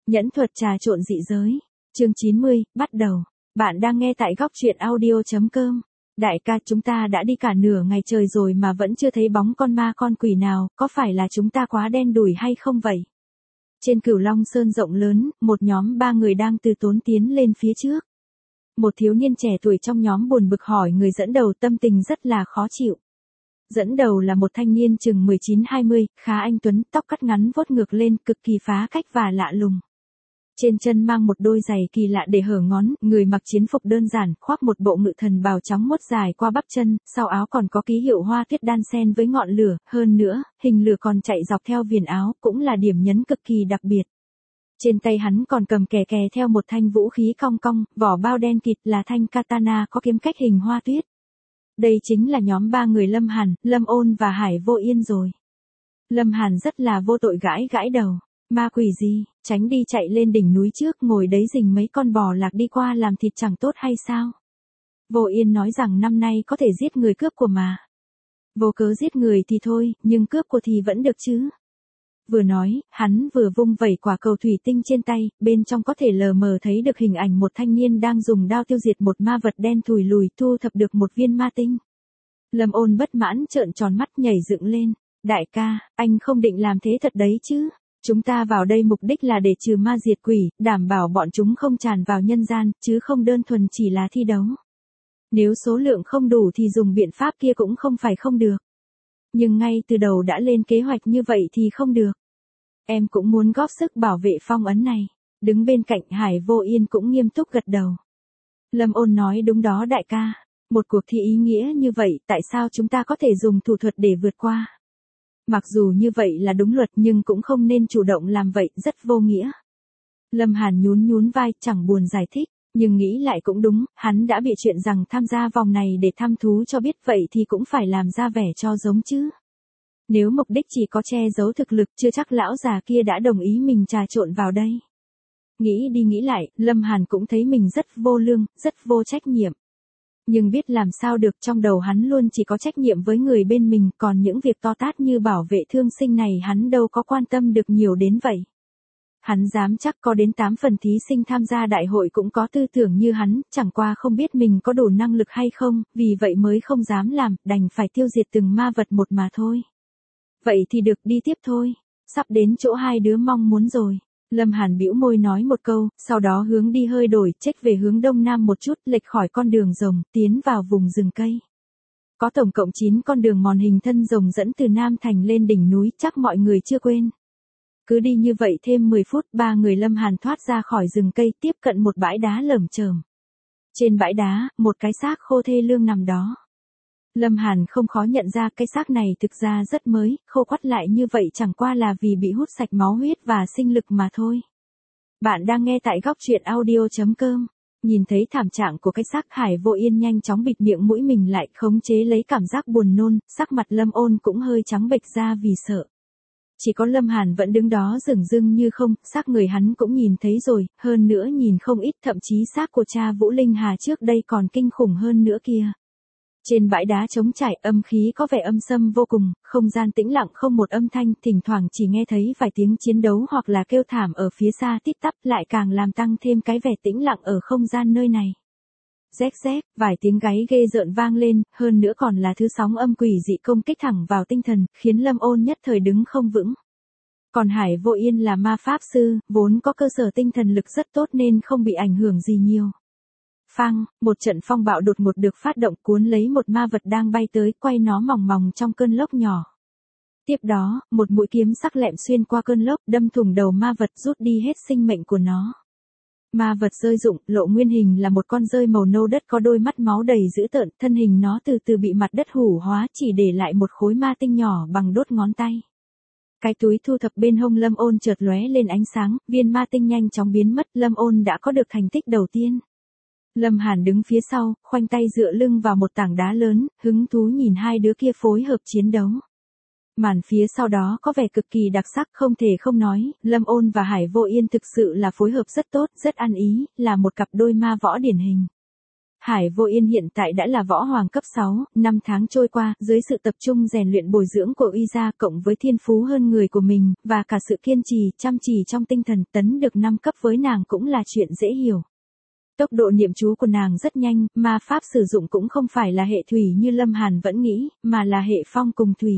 Nhẫn thuật trà trộn dị giới. Chương 90, bắt đầu. Bạn đang nghe tại góc truyện audio.com. Đại ca, chúng ta đã đi cả nửa ngày trời rồi mà vẫn chưa thấy bóng con ma con quỷ nào, có phải là chúng ta quá đen đủi hay không vậy? Trên Cửu Long Sơn rộng lớn, một nhóm 3 người đang từ tốn tiến lên phía trước. Một thiếu niên trẻ tuổi trong nhóm buồn bực hỏi người dẫn đầu, tâm tình rất là khó chịu. Dẫn đầu là một thanh niên chừng 19-20, khá anh tuấn, tóc cắt ngắn vuốt ngược lên, cực kỳ phá cách và lạ lùng. Trên chân mang một đôi giày kỳ lạ để hở ngón, người mặc chiến phục đơn giản, khoác một bộ ngự thần bào trắng muốt dài qua bắp chân, sau áo còn có ký hiệu hoa tuyết đan xen với ngọn lửa, hơn nữa, hình lửa còn chạy dọc theo viền áo, cũng là điểm nhấn cực kỳ đặc biệt. Trên tay hắn còn cầm kè theo một thanh vũ khí cong cong, vỏ bao đen kịt là thanh katana có kiếm cách hình hoa tuyết. Đây chính là nhóm 3 người Lâm Hàn, Lâm Ôn và Hải Vô Yên rồi. Lâm Hàn rất là vô tội gãi đầu. Ma quỷ gì, tránh đi chạy lên đỉnh núi trước, ngồi đấy rình mấy con bò lạc đi qua làm thịt chẳng tốt hay sao? Vô Yên nói rằng năm nay có thể giết người cướp của mà. Vô cớ giết người thì thôi, nhưng cướp của thì vẫn được chứ. Vừa nói, hắn vừa vung vẩy quả cầu thủy tinh trên tay, bên trong có thể lờ mờ thấy được hình ảnh một thanh niên đang dùng đao tiêu diệt một ma vật đen thùi lùi, thu thập được một viên ma tinh. Lâm Ôn bất mãn trợn tròn mắt nhảy dựng lên. Đại ca, anh không định làm thế thật đấy chứ? Chúng ta vào đây mục đích là để trừ ma diệt quỷ, đảm bảo bọn chúng không tràn vào nhân gian, chứ không đơn thuần chỉ là thi đấu. Nếu số lượng không đủ thì dùng biện pháp kia cũng không phải không được. Nhưng ngay từ đầu đã lên kế hoạch như vậy thì không được. Em cũng muốn góp sức bảo vệ phong ấn này. Đứng bên cạnh Hải Vô Yên cũng nghiêm túc gật đầu. Lâm Ôn nói đúng đó đại ca. Một cuộc thi ý nghĩa như vậy, tại sao chúng ta có thể dùng thủ thuật để vượt qua? Mặc dù như vậy là đúng luật nhưng cũng không nên chủ động làm vậy, rất vô nghĩa. Lâm Hàn nhún vai, chẳng buồn giải thích, nhưng nghĩ lại cũng đúng, hắn đã bị chuyện rằng tham gia vòng này để thăm thú cho biết vậy thì cũng phải làm ra vẻ cho giống chứ. Nếu mục đích chỉ có che giấu thực lực, chưa chắc lão già kia đã đồng ý mình trà trộn vào đây. Nghĩ đi nghĩ lại, Lâm Hàn cũng thấy mình rất vô lương, rất vô trách nhiệm. Nhưng biết làm sao được, trong đầu hắn luôn chỉ có trách nhiệm với người bên mình, còn những việc to tát như bảo vệ thương sinh này hắn đâu có quan tâm được nhiều đến vậy. Hắn dám chắc có đến 8 phần thí sinh tham gia đại hội cũng có tư tưởng như hắn, chẳng qua không biết mình có đủ năng lực hay không, vì vậy mới không dám làm, đành phải tiêu diệt từng ma vật một mà thôi. Vậy thì được, đi tiếp thôi, sắp đến chỗ hai đứa mong muốn rồi. Lâm Hàn bĩu môi nói một câu, sau đó hướng đi hơi đổi, chếch về hướng đông nam một chút, lệch khỏi con đường rồng, tiến vào vùng rừng cây. Có tổng cộng 9 con đường mòn hình thân rồng dẫn từ Nam Thành lên đỉnh núi, chắc mọi người chưa quên. Cứ đi như vậy thêm 10 phút, 3 người Lâm Hàn thoát ra khỏi rừng cây, tiếp cận một bãi đá lởm chởm. Trên bãi đá, một cái xác khô thê lương nằm đó. Lâm Hàn không khó nhận ra cái xác này thực ra rất mới, khô quắt lại như vậy chẳng qua là vì bị hút sạch máu huyết và sinh lực mà thôi. Bạn đang nghe tại góc truyện audio.com. Nhìn thấy thảm trạng của cái xác, Hải Vô Yên nhanh chóng bịt miệng mũi mình lại, khống chế lấy cảm giác buồn nôn, sắc mặt Lâm Ôn cũng hơi trắng bệch ra vì sợ. Chỉ có Lâm Hàn vẫn đứng đó dửng dưng như không, xác người hắn cũng nhìn thấy rồi, hơn nữa nhìn không ít, thậm chí xác của cha Vũ Linh Hà trước đây còn kinh khủng hơn nữa kia. Trên bãi đá trống trải, âm khí có vẻ âm sâm vô cùng, không gian tĩnh lặng không một âm thanh, thỉnh thoảng chỉ nghe thấy vài tiếng chiến đấu hoặc là kêu thảm ở phía xa tít tắp, lại càng làm tăng thêm cái vẻ tĩnh lặng ở không gian nơi này. Rét, vài tiếng gáy ghê rợn vang lên, hơn nữa còn là thứ sóng âm quỷ dị công kích thẳng vào tinh thần, khiến Lâm Ôn nhất thời đứng không vững. Còn Hải Vô Yên là ma pháp sư, vốn có cơ sở tinh thần lực rất tốt nên không bị ảnh hưởng gì nhiều. Phang, một trận phong bạo đột ngột được phát động, cuốn lấy một ma vật đang bay tới, quay nó mòng mòng trong cơn lốc nhỏ. Tiếp đó, một mũi kiếm sắc lẹm xuyên qua cơn lốc, đâm thủng đầu ma vật, rút đi hết sinh mệnh của nó. Ma vật rơi rụng, lộ nguyên hình là một con dơi màu nâu đất có đôi mắt máu đầy dữ tợn, thân hình nó từ từ bị mặt đất hủ hóa, chỉ để lại một khối ma tinh nhỏ bằng đốt ngón tay. Cái túi thu thập bên hông Lâm Ôn chợt lóe lên ánh sáng, viên ma tinh nhanh chóng biến mất, Lâm Ôn đã có được thành tích đầu tiên. Lâm Hàn đứng phía sau, khoanh tay dựa lưng vào một tảng đá lớn, hứng thú nhìn hai đứa kia phối hợp chiến đấu. Màn phía sau đó có vẻ cực kỳ đặc sắc, không thể không nói, Lâm Ôn và Hải Vô Yên thực sự là phối hợp rất tốt, rất ăn ý, là một cặp đôi ma võ điển hình. Hải Vô Yên hiện tại đã là võ hoàng cấp 6, 5 tháng trôi qua, dưới sự tập trung rèn luyện bồi dưỡng của uy gia cộng với thiên phú hơn người của mình, và cả sự kiên trì, chăm chỉ trong tinh thần, tấn được 5 cấp với nàng cũng là chuyện dễ hiểu. Tốc độ niệm chú của nàng rất nhanh, ma pháp sử dụng cũng không phải là hệ thủy như Lâm Hàn vẫn nghĩ, mà là hệ phong cùng thủy.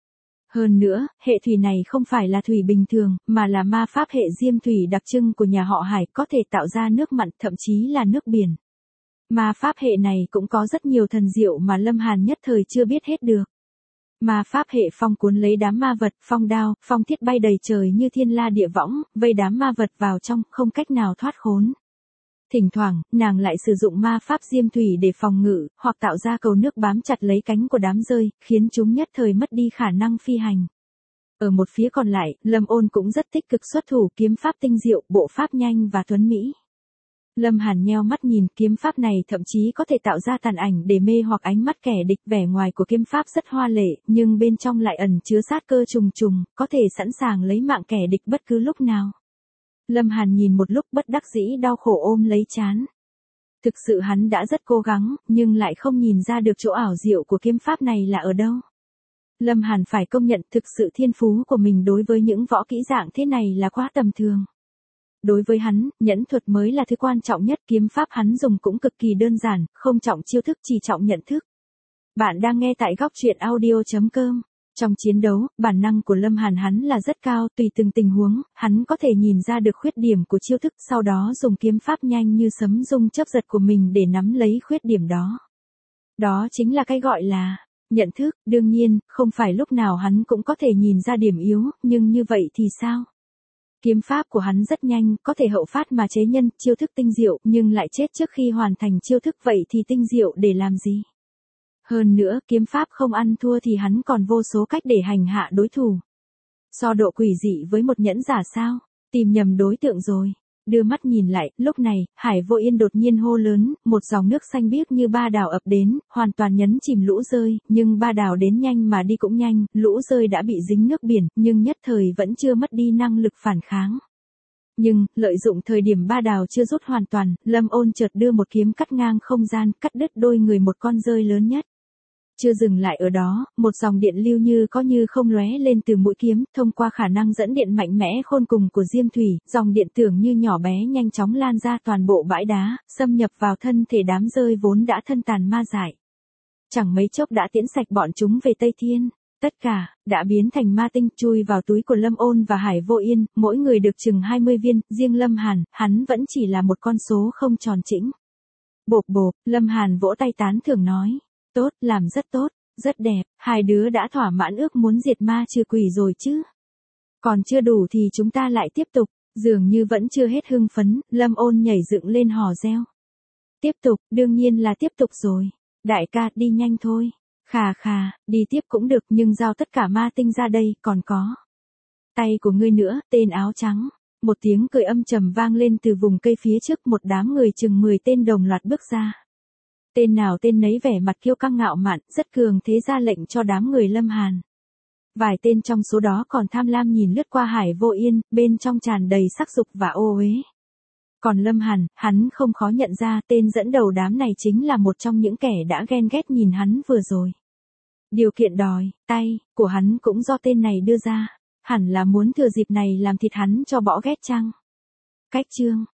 Hơn nữa, hệ thủy này không phải là thủy bình thường, mà là ma pháp hệ diêm thủy đặc trưng của nhà họ Hải, có thể tạo ra nước mặn, thậm chí là nước biển. Ma pháp hệ này cũng có rất nhiều thần diệu mà Lâm Hàn nhất thời chưa biết hết được. Ma pháp hệ phong cuốn lấy đám ma vật, phong đao, phong thiết bay đầy trời như thiên la địa võng, vây đám ma vật vào trong, không cách nào thoát khốn. Thỉnh thoảng, nàng lại sử dụng ma pháp diêm thủy để phòng ngự, hoặc tạo ra cầu nước bám chặt lấy cánh của đám rơi, khiến chúng nhất thời mất đi khả năng phi hành. Ở một phía còn lại, Lâm Ôn cũng rất tích cực xuất thủ, kiếm pháp tinh diệu, bộ pháp nhanh và tuấn mỹ. Lâm Hàn nheo mắt nhìn, kiếm pháp này thậm chí có thể tạo ra tàn ảnh để mê hoặc ánh mắt kẻ địch, vẻ ngoài của kiếm pháp rất hoa lệ, nhưng bên trong lại ẩn chứa sát cơ trùng trùng, có thể sẵn sàng lấy mạng kẻ địch bất cứ lúc nào. Lâm Hàn nhìn một lúc bất đắc dĩ đau khổ ôm lấy trán. Thực sự hắn đã rất cố gắng, nhưng lại không nhìn ra được chỗ ảo diệu của kiếm pháp này là ở đâu. Lâm Hàn phải công nhận thực sự thiên phú của mình đối với những võ kỹ dạng thế này là quá tầm thường. Đối với hắn, nhẫn thuật mới là thứ quan trọng nhất, kiếm pháp hắn dùng cũng cực kỳ đơn giản, không trọng chiêu thức chỉ trọng nhận thức. Bạn đang nghe tại góc truyện audio.com. Trong chiến đấu, bản năng của Lâm Hàn hắn là rất cao, tùy từng tình huống, hắn có thể nhìn ra được khuyết điểm của chiêu thức, sau đó dùng kiếm pháp nhanh như sấm rung chớp giật của mình để nắm lấy khuyết điểm đó. Đó chính là cái gọi là nhận thức, đương nhiên, không phải lúc nào hắn cũng có thể nhìn ra điểm yếu, nhưng như vậy thì sao? Kiếm pháp của hắn rất nhanh, có thể hậu phát mà chế nhân, chiêu thức tinh diệu, nhưng lại chết trước khi hoàn thành chiêu thức, vậy thì tinh diệu để làm gì? Hơn nữa, kiếm pháp không ăn thua thì hắn còn vô số cách để hành hạ đối thủ. So độ quỷ dị với một nhẫn giả sao? Tìm nhầm đối tượng rồi. Đưa mắt nhìn lại, lúc này, Hải Vô Yên đột nhiên hô lớn, một dòng nước xanh biếc như ba đào ập đến, hoàn toàn nhấn chìm lũ rơi, nhưng ba đào đến nhanh mà đi cũng nhanh, lũ rơi đã bị dính nước biển, nhưng nhất thời vẫn chưa mất đi năng lực phản kháng. Nhưng, lợi dụng thời điểm ba đào chưa rút hoàn toàn, Lâm Ôn chợt đưa một kiếm cắt ngang không gian, cắt đứt đôi người một con rơi lớn nhất. Chưa dừng lại ở đó, một dòng điện lưu như có như không lóe lên từ mũi kiếm, thông qua khả năng dẫn điện mạnh mẽ khôn cùng của diêm thủy, dòng điện tưởng như nhỏ bé nhanh chóng lan ra toàn bộ bãi đá, xâm nhập vào thân thể đám rơi vốn đã thân tàn ma dại. Chẳng mấy chốc đã tiễn sạch bọn chúng về Tây Thiên. Tất cả, đã biến thành ma tinh, chui vào túi của Lâm Ôn và Hải Vô Yên, mỗi người được chừng 20 viên, riêng Lâm Hàn, hắn vẫn chỉ là một con số không tròn chỉnh. Bộp bộp, Lâm Hàn vỗ tay tán thưởng nói. Tốt, làm rất tốt, rất đẹp, hai đứa đã thỏa mãn ước muốn diệt ma trừ quỷ rồi chứ. Còn chưa đủ thì chúng ta lại tiếp tục, dường như vẫn chưa hết hưng phấn, Lâm Ôn nhảy dựng lên hò reo. Tiếp tục, đương nhiên là tiếp tục rồi. Đại ca, đi nhanh thôi. Khà khà, đi tiếp cũng được nhưng giao tất cả ma tinh ra đây, còn có. Tay của ngươi nữa, tên áo trắng. Một tiếng cười âm trầm vang lên từ vùng cây phía trước, một đám người chừng 10 tên đồng loạt bước ra. Tên nào tên nấy vẻ mặt kiêu căng ngạo mạn, rất cường thế ra lệnh cho đám người Lâm Hàn. Vài tên trong số đó còn tham lam nhìn lướt qua Hải Vô Yên, bên trong tràn đầy sắc dục và ô uế. Còn Lâm Hàn, hắn không khó nhận ra tên dẫn đầu đám này chính là một trong những kẻ đã ghen ghét nhìn hắn vừa rồi. Điều kiện đòi, tay, của hắn cũng do tên này đưa ra, hẳn là muốn thừa dịp này làm thịt hắn cho bỏ ghét chăng? Cách chương